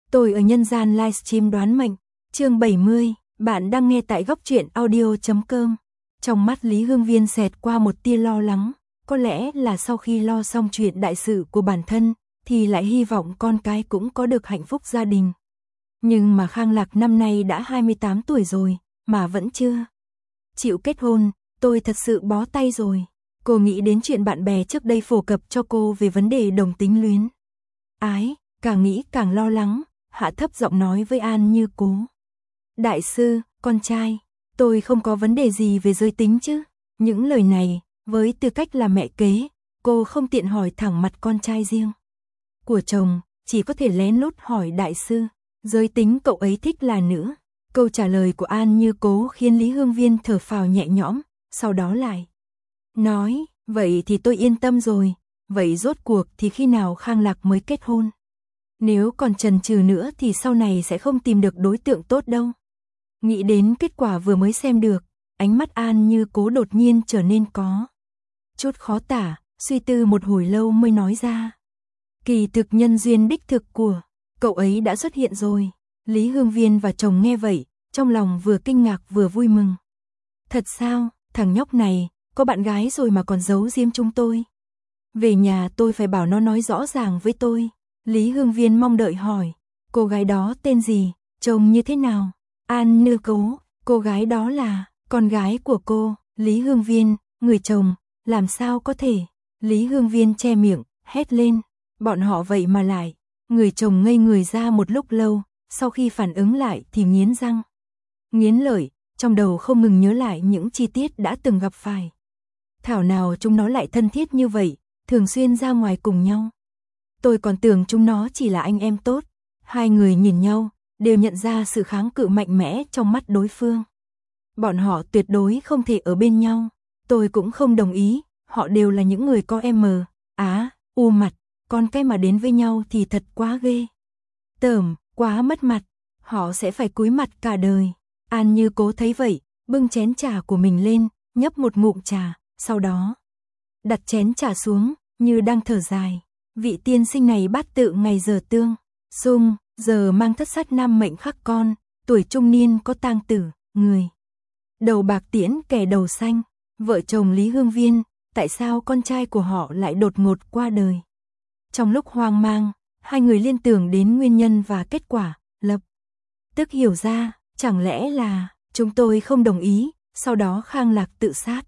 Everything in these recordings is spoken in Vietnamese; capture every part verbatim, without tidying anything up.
Tôi ở nhân gian livestream đoán mệnh, chương bảy mươi, bạn đang nghe tại góc truyện audio chấm com. Trong mắt Lý Hương Viên xẹt qua một tia lo lắng, có lẽ là sau khi lo xong chuyện đại sự của bản thân, thì lại hy vọng con cái cũng có được hạnh phúc gia đình. Nhưng mà Khang Lạc năm nay đã hai mươi tám tuổi rồi, mà vẫn chưa chịu kết hôn, tôi thật sự bó tay rồi. Cô nghĩ đến chuyện bạn bè trước đây phổ cập cho cô về vấn đề đồng tính luyến ái, càng nghĩ càng lo lắng, hạ thấp giọng nói với An Như Cố. Đại sư, con trai, tôi không có vấn đề gì về giới tính chứ? Những lời này, với tư cách là mẹ kế, cô không tiện hỏi thẳng mặt con trai riêng của chồng, chỉ có thể lén lút hỏi đại sư, giới tính cậu ấy thích là nữ. Câu trả lời của An Như Cố khiến Lý Hương Viên thở phào nhẹ nhõm, sau đó lại nói, vậy thì tôi yên tâm rồi, vậy rốt cuộc thì khi nào Khang Lạc mới kết hôn? Nếu còn chần chừ nữa thì sau này sẽ không tìm được đối tượng tốt đâu. Nghĩ đến kết quả vừa mới xem được, ánh mắt An Như Cố đột nhiên trở nên có chút khó tả, suy tư một hồi lâu mới nói ra. Kỳ thực nhân duyên đích thực của cậu ấy đã xuất hiện rồi. Lý Hương Viên và chồng nghe vậy, trong lòng vừa kinh ngạc vừa vui mừng. Thật sao, thằng nhóc này, có bạn gái rồi mà còn giấu giếm chúng tôi. Về nhà tôi phải bảo nó nói rõ ràng với tôi. Lý Hương Viên mong đợi hỏi, cô gái đó tên gì, trông như thế nào? An Như Cố, cô gái đó là con gái của cô. Lý Hương Viên, người chồng, làm sao có thể? Lý Hương Viên che miệng, hét lên, bọn họ vậy mà lại. Người chồng ngây người ra một lúc lâu, sau khi phản ứng lại thì nghiến răng, nghiến lợi, trong đầu không ngừng nhớ lại những chi tiết đã từng gặp phải. Thảo nào chúng nó lại thân thiết như vậy, thường xuyên ra ngoài cùng nhau. Tôi còn tưởng chúng nó chỉ là anh em tốt. Hai người nhìn nhau, đều nhận ra sự kháng cự mạnh mẽ trong mắt đối phương. Bọn họ tuyệt đối không thể ở bên nhau. Tôi cũng không đồng ý, họ đều là những người có em á, u mặt, còn cái mà đến với nhau thì thật quá ghê tởm, quá mất mặt, họ sẽ phải cúi mặt cả đời. An Như Cố thấy vậy, bưng chén trà của mình lên, nhấp một ngụm trà, sau đó đặt chén trà xuống, như đang thở dài. Vị tiên sinh này bát tự ngày giờ tương xung, giờ mang thất sát nam mệnh khắc con, tuổi trung niên có tang tử, người đầu bạc tiễn kẻ đầu xanh. Vợ chồng Lý Hương Viên, tại sao con trai của họ lại đột ngột qua đời? Trong lúc hoang mang, hai người liên tưởng đến nguyên nhân và kết quả, lập tức hiểu ra, chẳng lẽ là chúng tôi không đồng ý, sau đó Khang Lạc tự sát.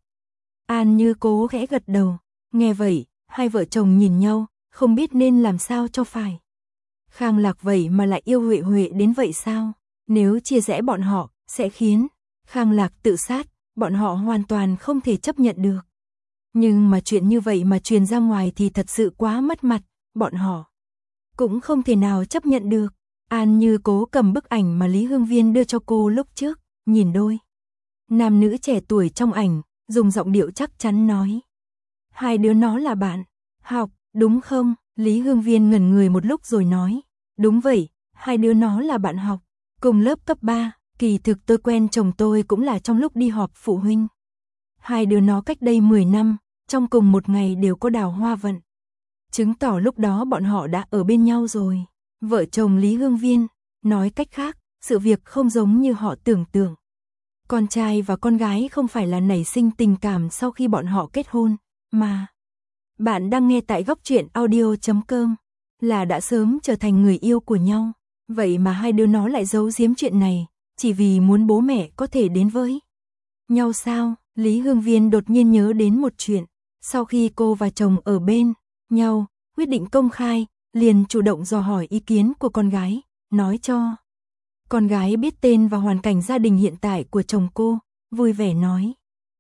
An Như Cố khẽ gật đầu, nghe vậy, hai vợ chồng nhìn nhau, không biết nên làm sao cho phải. Khang Lạc vậy mà lại yêu Huệ Huệ đến vậy sao? Nếu chia rẽ bọn họ, sẽ khiến Khang Lạc tự sát, bọn họ hoàn toàn không thể chấp nhận được. Nhưng mà chuyện như vậy mà truyền ra ngoài thì thật sự quá mất mặt, bọn họ cũng không thể nào chấp nhận được. An Như Cố cầm bức ảnh mà Lý Hương Viên đưa cho cô lúc trước, nhìn đôi nam nữ trẻ tuổi trong ảnh, dùng giọng điệu chắc chắn nói. Hai đứa nó là bạn học, đúng không? Lý Hương Viên ngẩn người một lúc rồi nói. Đúng vậy, hai đứa nó là bạn học, cùng lớp cấp ba, kỳ thực tôi quen chồng tôi cũng là trong lúc đi họp phụ huynh. Hai đứa nó cách đây mười năm, trong cùng một ngày đều có đào hoa vận. Chứng tỏ lúc đó bọn họ đã ở bên nhau rồi. Vợ chồng Lý Hương Viên, nói cách khác, sự việc không giống như họ tưởng tượng. Con trai và con gái không phải là nảy sinh tình cảm sau khi bọn họ kết hôn, mà bạn đang nghe tại góc truyện audio chấm com, là đã sớm trở thành người yêu của nhau. Vậy mà hai đứa nó lại giấu giếm chuyện này, chỉ vì muốn bố mẹ có thể đến với nhau sao? Lý Hương Viên đột nhiên nhớ đến một chuyện. Sau khi cô và chồng ở bên nhau, quyết định công khai, liền chủ động dò hỏi ý kiến của con gái, nói cho con gái biết tên và hoàn cảnh gia đình hiện tại của chồng cô, vui vẻ nói.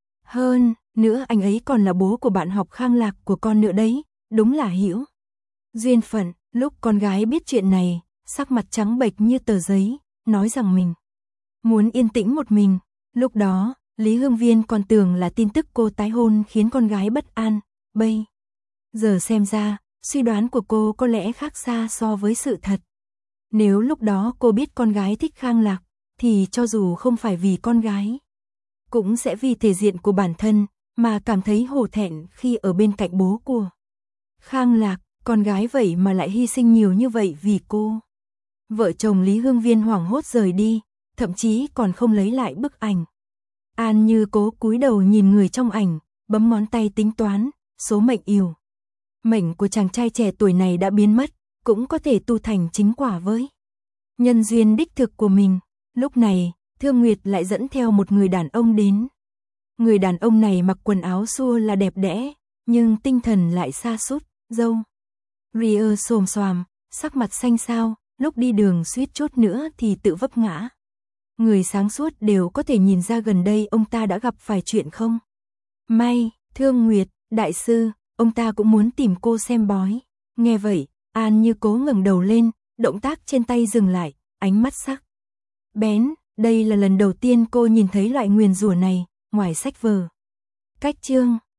Hơn nữa anh ấy còn là bố của bạn học Khang Lạc của con nữa đấy, đúng là hữu duyên phận. Lúc con gái biết chuyện này, sắc mặt trắng bệch như tờ giấy, nói rằng mình muốn yên tĩnh một mình. Lúc đó, Lý Hương Viên còn tưởng là tin tức cô tái hôn khiến con gái bất an, bây giờ xem ra, suy đoán của cô có lẽ khác xa so với sự thật. Nếu lúc đó cô biết con gái thích Khang Lạc, thì cho dù không phải vì con gái, cũng sẽ vì thể diện của bản thân, mà cảm thấy hổ thẹn khi ở bên cạnh bố của Khang Lạc. Con gái vậy mà lại hy sinh nhiều như vậy vì cô. Vợ chồng Lý Hương Viên hoảng hốt rời đi, thậm chí còn không lấy lại bức ảnh. An Như Cố cúi đầu nhìn người trong ảnh, bấm ngón tay tính toán, số mệnh yểu. Mệnh của chàng trai trẻ tuổi này đã biến mất, cũng có thể tu thành chính quả với nhân duyên đích thực của mình. Lúc này, Thương Nguyệt lại dẫn theo một người đàn ông đến. Người đàn ông này mặc quần áo xua là đẹp đẽ, nhưng tinh thần lại sa sút, râu ria xồm xoàm, sắc mặt xanh xao, lúc đi đường suýt chút nữa thì tự vấp ngã. Người sáng suốt đều có thể nhìn ra gần đây ông ta đã gặp phải chuyện không may. Thương Nguyệt, đại sư, ông ta cũng muốn tìm cô xem bói. Nghe vậy, An Như Cố ngẩng đầu lên, động tác trên tay dừng lại, ánh mắt sắc bén. Đây là lần đầu tiên cô nhìn thấy loại nguyền rủa này, ngoài sách vở. Cách chương